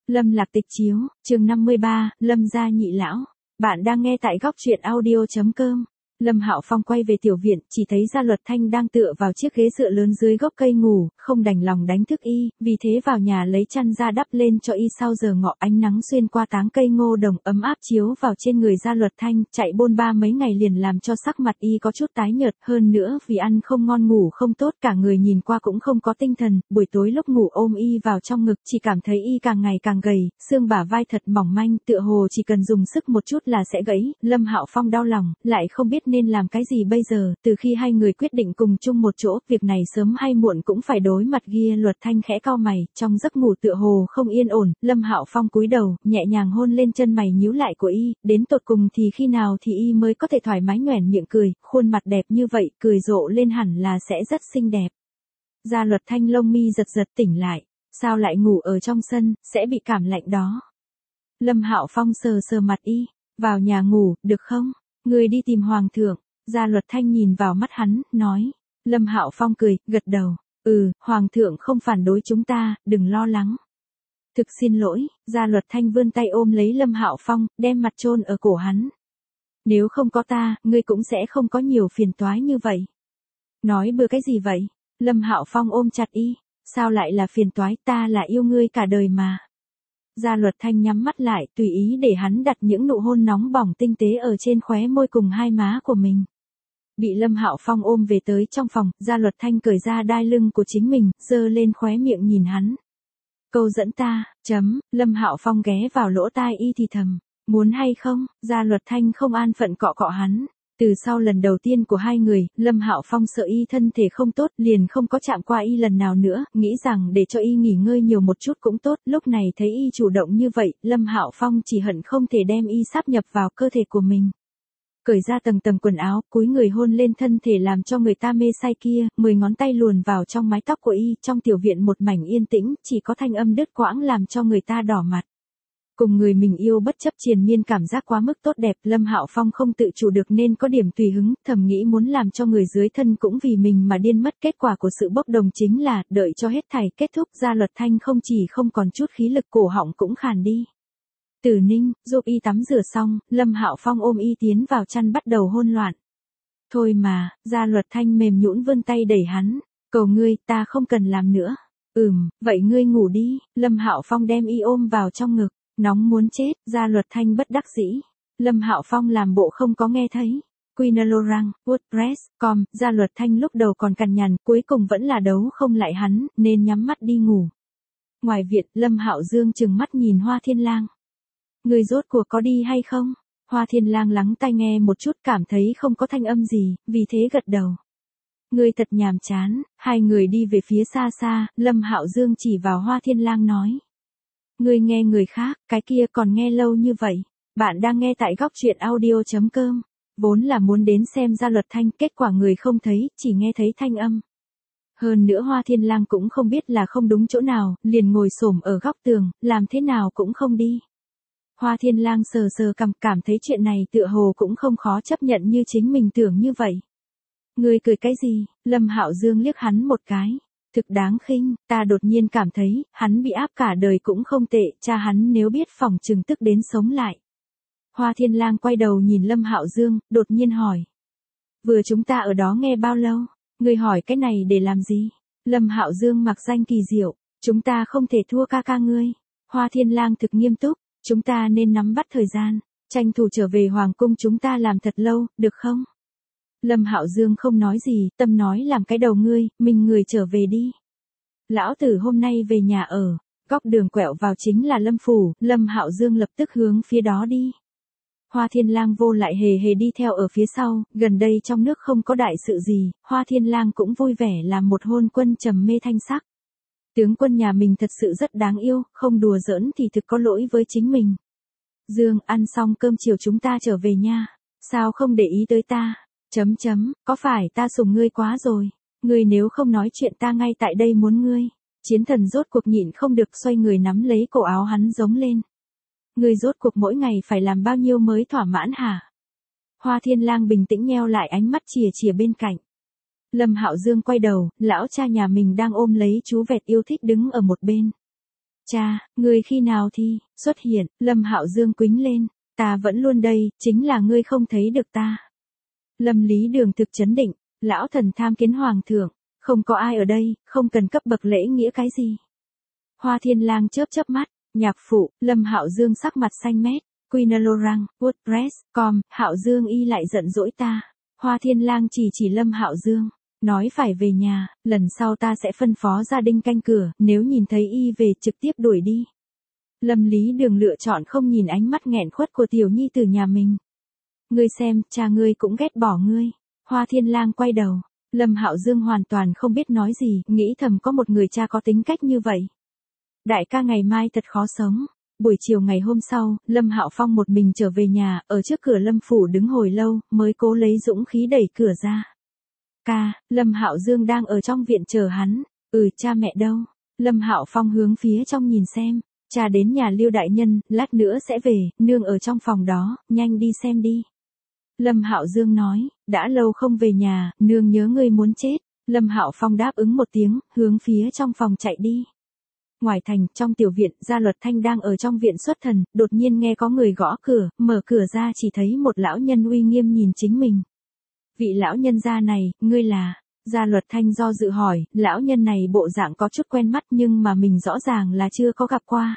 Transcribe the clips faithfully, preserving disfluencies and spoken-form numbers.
Lâm Lạc Tịch chiếu, chương năm mươi ba, Lâm gia nhị lão. Bạn đang nghe tại góc truyện audio chấm com. Lâm Hạo Phong quay về tiểu viện, chỉ thấy Gia Luật Thanh đang tựa vào chiếc ghế dựa lớn dưới gốc cây ngủ, không đành lòng đánh thức y, vì thế vào nhà lấy chăn ra đắp lên cho y. Sau giờ ngọ ánh nắng xuyên qua táng cây ngô đồng ấm áp chiếu vào trên người Gia Luật Thanh, chạy bôn ba mấy ngày liền làm cho sắc mặt y có chút tái nhợt, hơn nữa vì ăn không ngon ngủ không tốt, cả người nhìn qua cũng không có tinh thần. Buổi tối lúc ngủ ôm y vào trong ngực, chỉ cảm thấy y càng ngày càng gầy, xương bả vai thật mỏng manh, tựa hồ chỉ cần dùng sức một chút là sẽ gãy. Lâm Hạo Phong đau lòng, lại không biết nên làm cái gì bây giờ. Từ khi hai người quyết định cùng chung một chỗ, việc này sớm hay muộn cũng phải đối mặt. Gia Luật Thanh khẽ cau mày, trong giấc ngủ tựa hồ không yên ổn. Lâm Hạo Phong cúi đầu, nhẹ nhàng hôn lên chân mày nhíu lại của y, đến tột cùng thì khi nào thì y mới có thể thoải mái nhoẻn miệng cười, khuôn mặt đẹp như vậy, cười rộ lên hẳn là sẽ rất xinh đẹp. Gia Luật Thanh lông mi giật giật, tỉnh lại, sao lại ngủ ở trong sân, sẽ bị cảm lạnh đó. Lâm Hạo Phong sờ sờ mặt y, vào nhà ngủ, được không? Người đi tìm hoàng thượng. Gia Luật Thanh nhìn vào mắt hắn, nói. Lâm Hạo Phong cười, gật đầu. Ừ, hoàng thượng không phản đối chúng ta, đừng lo lắng. Thực xin lỗi. Gia Luật Thanh vươn tay ôm lấy Lâm Hạo Phong, đem mặt chôn ở cổ hắn. Nếu không có ta, ngươi cũng sẽ không có nhiều phiền toái như vậy. Nói bừa cái gì vậy? Lâm Hạo Phong ôm chặt y. Sao lại là phiền toái, ta là yêu ngươi cả đời mà. Gia Luật Thanh nhắm mắt lại, tùy ý để hắn đặt những nụ hôn nóng bỏng tinh tế ở trên khóe môi cùng hai má của mình. Bị Lâm Hạo Phong ôm về tới trong phòng, Gia Luật Thanh cởi ra đai lưng của chính mình, giơ lên khóe miệng nhìn hắn. Câu dẫn ta, chấm. Lâm Hạo Phong ghé vào lỗ tai y thì thầm. Muốn hay không? Gia Luật Thanh không an phận cọ cọ hắn. Từ sau lần đầu tiên của hai người, Lâm Hạo Phong sợ y thân thể không tốt, liền không có chạm qua y lần nào nữa, nghĩ rằng để cho y nghỉ ngơi nhiều một chút cũng tốt. Lúc này thấy y chủ động như vậy, Lâm Hạo Phong chỉ hận không thể đem y sáp nhập vào cơ thể của mình. Cởi ra tầng tầng quần áo, cúi người hôn lên thân thể làm cho người ta mê say kia, mười ngón tay luồn vào trong mái tóc của y. Trong tiểu viện một mảnh yên tĩnh, chỉ có thanh âm đứt quãng làm cho người ta đỏ mặt. Cùng người mình yêu bất chấp triền miên cảm giác quá mức tốt đẹp, Lâm Hạo Phong không tự chủ được nên có điểm tùy hứng, thầm nghĩ muốn làm cho người dưới thân cũng vì mình mà điên mất. Kết quả của sự bốc đồng chính là, đợi cho hết thảy kết thúc, Gia Luật Thanh không chỉ không còn chút khí lực, cổ họng cũng khàn đi. Tử Ninh, giúp y tắm rửa xong, Lâm Hạo Phong ôm y tiến vào chăn bắt đầu hôn loạn. Thôi mà, Gia Luật Thanh mềm nhũn vươn tay đẩy hắn, cầu ngươi, ta không cần làm nữa. Ừm, vậy ngươi ngủ đi. Lâm Hạo Phong đem y ôm vào trong ngực. Nóng muốn chết. Gia Luật Thanh bất đắc dĩ. Lâm Hạo Phong làm bộ không có nghe thấy. Quinolorang, WordPress, com. Gia Luật Thanh lúc đầu còn cằn nhằn, cuối cùng vẫn là đấu không lại hắn, nên nhắm mắt đi ngủ. Ngoài viện, Lâm Hạo Dương trừng mắt nhìn Hoa Thiên Lang. Người rốt cuộc có đi hay không? Hoa Thiên Lang lắng tai nghe một chút, cảm thấy không có thanh âm gì, vì thế gật đầu. Ngươi thật nhàm chán. Hai người đi về phía xa xa, Lâm Hạo Dương chỉ vào Hoa Thiên Lang nói. Ngươi nghe người khác, cái kia còn nghe lâu như vậy. Bạn đang nghe tại góc truyện audio chấm com. Vốn là muốn đến xem Gia Luật Thanh, kết quả người không thấy, chỉ nghe thấy thanh âm. Hơn nữa Hoa Thiên Lang cũng không biết là không đúng chỗ nào, liền ngồi xổm ở góc tường, làm thế nào cũng không đi. Hoa Thiên Lang sờ sờ cằm, cảm thấy chuyện này tựa hồ cũng không khó chấp nhận như chính mình tưởng như vậy. Ngươi cười cái gì? Lâm Hạo Dương liếc hắn một cái. Thực đáng khinh, ta đột nhiên cảm thấy, hắn bị áp cả đời cũng không tệ, cha hắn nếu biết phỏng chừng tức đến sống lại. Hoa Thiên Lang quay đầu nhìn Lâm Hạo Dương, đột nhiên hỏi. Vừa chúng ta ở đó nghe bao lâu? Ngươi hỏi cái này để làm gì? Lâm Hạo Dương mặc danh kỳ diệu, chúng ta không thể thua ca ca ngươi. Hoa Thiên Lang thực nghiêm túc, chúng ta nên nắm bắt thời gian, tranh thủ trở về hoàng cung chúng ta làm thật lâu, được không? Lâm Hạo Dương không nói gì, tâm nói làm cái đầu ngươi, mình người trở về đi. Lão tử hôm nay về nhà ở, góc đường quẹo vào chính là Lâm phủ, Lâm Hạo Dương lập tức hướng phía đó đi. Hoa Thiên Lang vô lại hề hề đi theo ở phía sau, gần đây trong nước không có đại sự gì, Hoa Thiên Lang cũng vui vẻ làm một hôn quân trầm mê thanh sắc. Tướng quân nhà mình thật sự rất đáng yêu, không đùa giỡn thì thực có lỗi với chính mình. Dương, ăn xong cơm chiều chúng ta trở về nha, sao không để ý tới ta? Chấm chấm, có phải ta sủng ngươi quá rồi? Ngươi nếu không nói chuyện ta ngay tại đây muốn ngươi. Chiến thần rốt cuộc nhịn không được xoay người nắm lấy cổ áo hắn giống lên. Ngươi rốt cuộc mỗi ngày phải làm bao nhiêu mới thỏa mãn hả? Hoa Thiên Lang bình tĩnh nheo lại ánh mắt chìa chìa bên cạnh. Lâm Hạo Dương quay đầu, lão cha nhà mình đang ôm lấy chú vẹt yêu thích đứng ở một bên. Cha, ngươi khi nào thì xuất hiện? Lâm Hạo Dương quĩnh lên, ta vẫn luôn đây, chính là ngươi không thấy được ta. Lâm Lý Đường thực chấn định, lão thần tham kiến hoàng thượng, không có ai ở đây, không cần cấp bậc lễ nghĩa cái gì. Hoa Thiên Lang chớp chớp mắt, nhạc phụ, Lâm Hạo Dương sắc mặt xanh mét, Quinalorang, WordPress, com, Hạo Dương y lại giận dỗi ta. Hoa Thiên Lang chỉ chỉ Lâm Hạo Dương, nói phải về nhà, lần sau ta sẽ phân phó gia đình canh cửa, nếu nhìn thấy y về trực tiếp đuổi đi. Lâm Lý Đường lựa chọn không nhìn ánh mắt nghẹn khuất của tiểu nhi từ nhà mình. Ngươi xem, cha ngươi cũng ghét bỏ ngươi. Hoa Thiên Lang quay đầu, Lâm Hạo Dương hoàn toàn không biết nói gì, nghĩ thầm có một người cha có tính cách như vậy. Đại ca ngày mai thật khó sống. Buổi chiều ngày hôm sau, Lâm Hạo Phong một mình trở về nhà, ở trước cửa Lâm phủ đứng hồi lâu, mới cố lấy dũng khí đẩy cửa ra. Ca, Lâm Hạo Dương đang ở trong viện chờ hắn. Ừ, cha mẹ đâu? Lâm Hạo Phong hướng phía trong nhìn xem. Cha đến nhà Lưu đại nhân, lát nữa sẽ về, nương ở trong phòng đó, nhanh đi xem đi. Lâm Hạo Dương nói, đã lâu không về nhà, nương nhớ ngươi muốn chết. Lâm Hạo Phong đáp ứng một tiếng, hướng phía trong phòng chạy đi. Ngoài thành, trong tiểu viện, Gia Luật Thanh đang ở trong viện xuất thần, đột nhiên nghe có người gõ cửa, mở cửa ra chỉ thấy một lão nhân uy nghiêm nhìn chính mình. Vị lão nhân gia này, ngươi là? Gia Luật Thanh do dự hỏi, lão nhân này bộ dạng có chút quen mắt nhưng mà mình rõ ràng là chưa có gặp qua.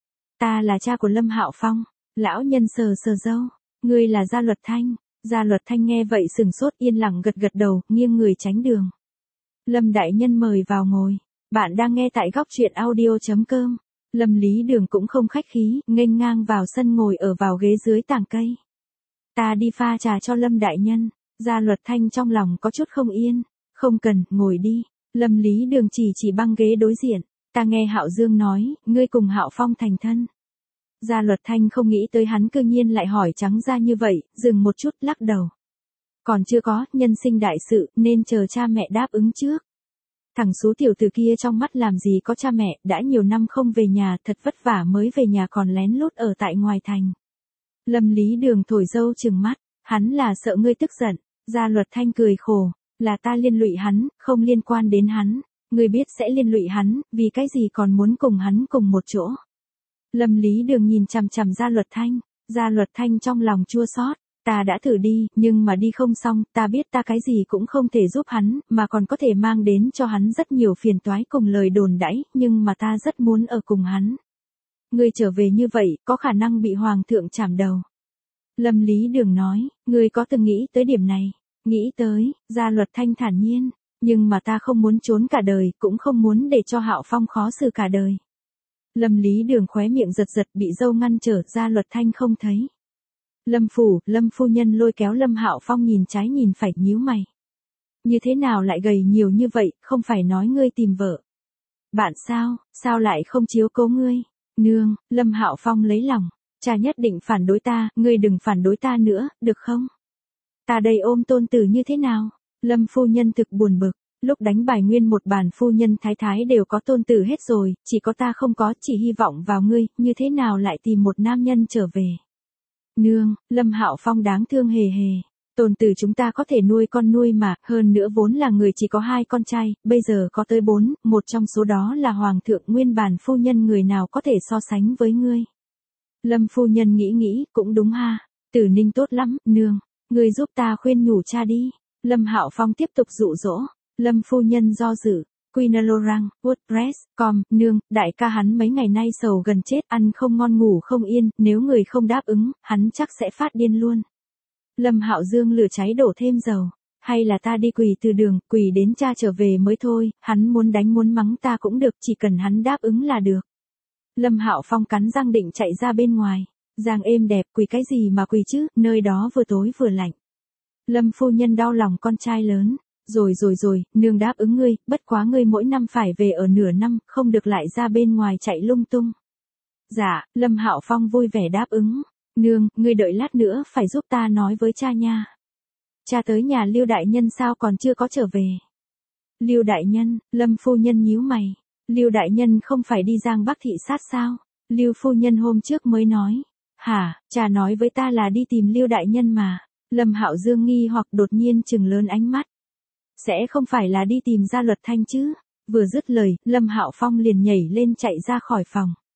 Ta là cha của Lâm Hạo Phong. Lão nhân sờ sờ râu. Ngươi là Gia Luật Thanh. Gia Luật Thanh nghe vậy sừng sốt yên lặng gật gật đầu, nghiêng người tránh đường. Lâm đại nhân mời vào ngồi. Bạn đang nghe tại góc truyện audio chấm com. Lâm Lý Đường cũng không khách khí, nghênh ngang vào sân ngồi ở vào ghế dưới tàng cây. Ta đi pha trà cho Lâm đại nhân. Gia Luật Thanh trong lòng có chút không yên. Không cần, ngồi đi. Lâm Lý Đường chỉ chỉ băng ghế đối diện. Ta nghe Hạo Dương nói, ngươi cùng Hạo Phong thành thân. Gia Luật Thanh không nghĩ tới hắn cư nhiên lại hỏi trắng ra như vậy, dừng một chút lắc đầu. Còn chưa có, nhân sinh đại sự, nên chờ cha mẹ đáp ứng trước. Thằng số tiểu tử kia trong mắt làm gì có cha mẹ, đã nhiều năm không về nhà, thật vất vả mới về nhà còn lén lút ở tại ngoài thành. Lâm Lý Đường thổi dâu chừng mắt, hắn là sợ ngươi tức giận. Gia Luật Thanh cười khổ, là ta liên lụy hắn, không liên quan đến hắn. Ngươi biết sẽ liên lụy hắn, vì cái gì còn muốn cùng hắn cùng một chỗ. Lâm Lý Đường nhìn chằm chằm Gia Luật Thanh, Gia Luật Thanh trong lòng chua xót, ta đã thử đi, nhưng mà đi không xong, ta biết ta cái gì cũng không thể giúp hắn, mà còn có thể mang đến cho hắn rất nhiều phiền toái cùng lời đồn đãi, nhưng mà ta rất muốn ở cùng hắn. Ngươi trở về như vậy, có khả năng bị hoàng thượng chảm đầu. Lâm Lý Đường nói, ngươi có từng nghĩ tới điểm này? Nghĩ tới, Gia Luật Thanh thản nhiên, nhưng mà ta không muốn trốn cả đời, cũng không muốn để cho Hạo Phong khó xử cả đời. Lâm Lý Đường khóe miệng giật giật bị dâu ngăn trở, Gia Luật Thanh không thấy. Lâm phủ, Lâm phu nhân lôi kéo Lâm Hạo Phong nhìn trái nhìn phải, nhíu mày. Như thế nào lại gầy nhiều như vậy, không phải nói ngươi tìm vợ. Bạn sao, sao lại không chiếu cố ngươi? Nương, Lâm Hạo Phong lấy lòng, cha nhất định phản đối ta, ngươi đừng phản đối ta nữa, được không? Ta đây ôm tôn tử như thế nào? Lâm phu nhân thực buồn bực. Lúc đánh bài nguyên một bàn phu nhân thái thái đều có tôn tử hết rồi, chỉ có ta không có, chỉ hy vọng vào ngươi, như thế nào lại tìm một nam nhân trở về. Nương, Lâm Hạo Phong đáng thương hề hề. Tôn tử chúng ta có thể nuôi con nuôi mà, hơn nữa vốn là người chỉ có hai con trai, bây giờ có tới bốn, một trong số đó là hoàng thượng nguyên bản phu nhân, người nào có thể so sánh với ngươi. Lâm phu nhân nghĩ nghĩ, cũng đúng ha, Tử Ninh tốt lắm, nương, ngươi giúp ta khuyên nhủ cha đi. Lâm Hạo Phong tiếp tục dụ dỗ. Lâm phu nhân do dự, Quinalorang, WordPress, com, nương, đại ca hắn mấy ngày nay sầu gần chết, ăn không ngon ngủ không yên, nếu người không đáp ứng, hắn chắc sẽ phát điên luôn. Lâm Hạo Dương lửa cháy đổ thêm dầu, hay là ta đi quỳ từ đường, quỳ đến cha trở về mới thôi, hắn muốn đánh muốn mắng ta cũng được, chỉ cần hắn đáp ứng là được. Lâm Hạo Phong cắn răng định chạy ra bên ngoài, giang êm đẹp, quỳ cái gì mà quỳ chứ, nơi đó vừa tối vừa lạnh. Lâm phu nhân đau lòng con trai lớn. Rồi rồi rồi, nương đáp ứng ngươi, bất quá ngươi mỗi năm phải về ở nửa năm, không được lại ra bên ngoài chạy lung tung. Dạ, Lâm Hạo Phong vui vẻ đáp ứng. Nương, ngươi đợi lát nữa phải giúp ta nói với cha nha. Cha tới nhà Lưu đại nhân sao còn chưa có trở về? Lưu đại nhân, Lâm phu nhân nhíu mày. Lưu đại nhân không phải đi Giang Bắc thị sát sao? Lưu phu nhân hôm trước mới nói. Hả, cha nói với ta là đi tìm Lưu đại nhân mà. Lâm Hạo Dương nghi hoặc đột nhiên trừng lớn ánh mắt. Sẽ không phải là đi tìm Gia Luật Thanh chứ? Vừa dứt lời, Lâm Hạo Phong liền nhảy lên chạy ra khỏi phòng.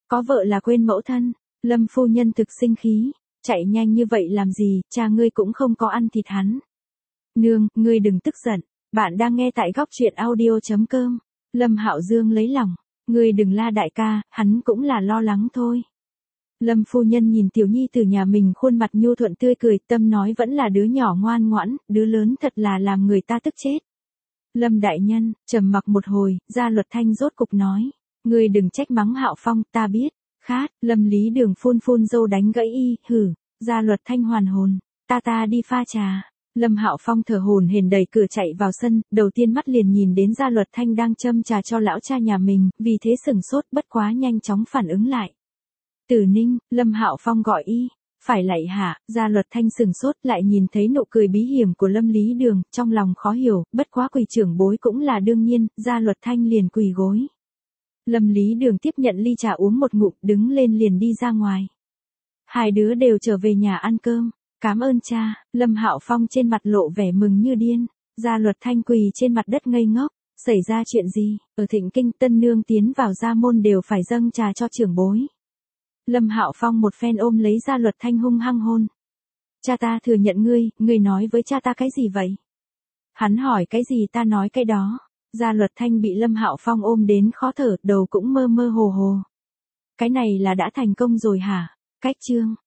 Có vợ là quên mẫu thân. Lâm phu nhân thực sinh khí. Chạy nhanh như vậy làm gì, cha ngươi cũng không có ăn thịt hắn. Nương, ngươi đừng tức giận. Bạn đang nghe tại góc truyện audio.com. Lâm Hạo Dương lấy lòng. Ngươi đừng la đại ca, hắn cũng là lo lắng thôi. Lâm phu nhân nhìn tiểu nhi từ nhà mình khuôn mặt nhu thuận tươi cười, tâm nói vẫn là đứa nhỏ ngoan ngoãn, đứa lớn thật là làm người ta tức chết. Lâm đại nhân, trầm mặc một hồi, Gia Luật Thanh rốt cục nói. Ngươi đừng trách mắng Hạo Phong, ta biết. Khát, Lâm Lý Đường phun phun dâu đánh gãy y, hử. Gia Luật Thanh hoàn hồn. Ta ta đi pha trà. Lâm Hạo Phong thở hổn hển đẩy cửa chạy vào sân, đầu tiên mắt liền nhìn đến Gia Luật Thanh đang châm trà cho lão cha nhà mình, vì thế sửng sốt bất quá nhanh chóng phản ứng lại. Tử Ninh, Lâm Hạo Phong gọi y. Phải lạy hạ, Gia Luật Thanh sửng sốt lại nhìn thấy nụ cười bí hiểm của Lâm Lý Đường, trong lòng khó hiểu, bất quá quỳ trưởng bối cũng là đương nhiên, Gia Luật Thanh liền quỳ gối. Lâm Lý Đường tiếp nhận ly trà uống một ngụm, đứng lên liền đi ra ngoài. Hai đứa đều trở về nhà ăn cơm. Cảm ơn cha. Lâm Hạo Phong trên mặt lộ vẻ mừng như điên. Gia Luật Thanh quỳ trên mặt đất ngây ngốc. Xảy ra chuyện gì? Ở Thịnh Kinh tân nương tiến vào gia môn đều phải dâng trà cho trưởng bối. Lâm Hạo Phong một phen ôm lấy Gia Luật Thanh hung hăng hôn. Cha ta thừa nhận ngươi, ngươi nói với cha ta cái gì vậy? Hắn hỏi cái gì ta nói cái đó. Gia Luật Thanh bị Lâm Hạo Phong ôm đến khó thở, đầu cũng mơ mơ hồ hồ. Cái này là đã thành công rồi hả? Cách chương.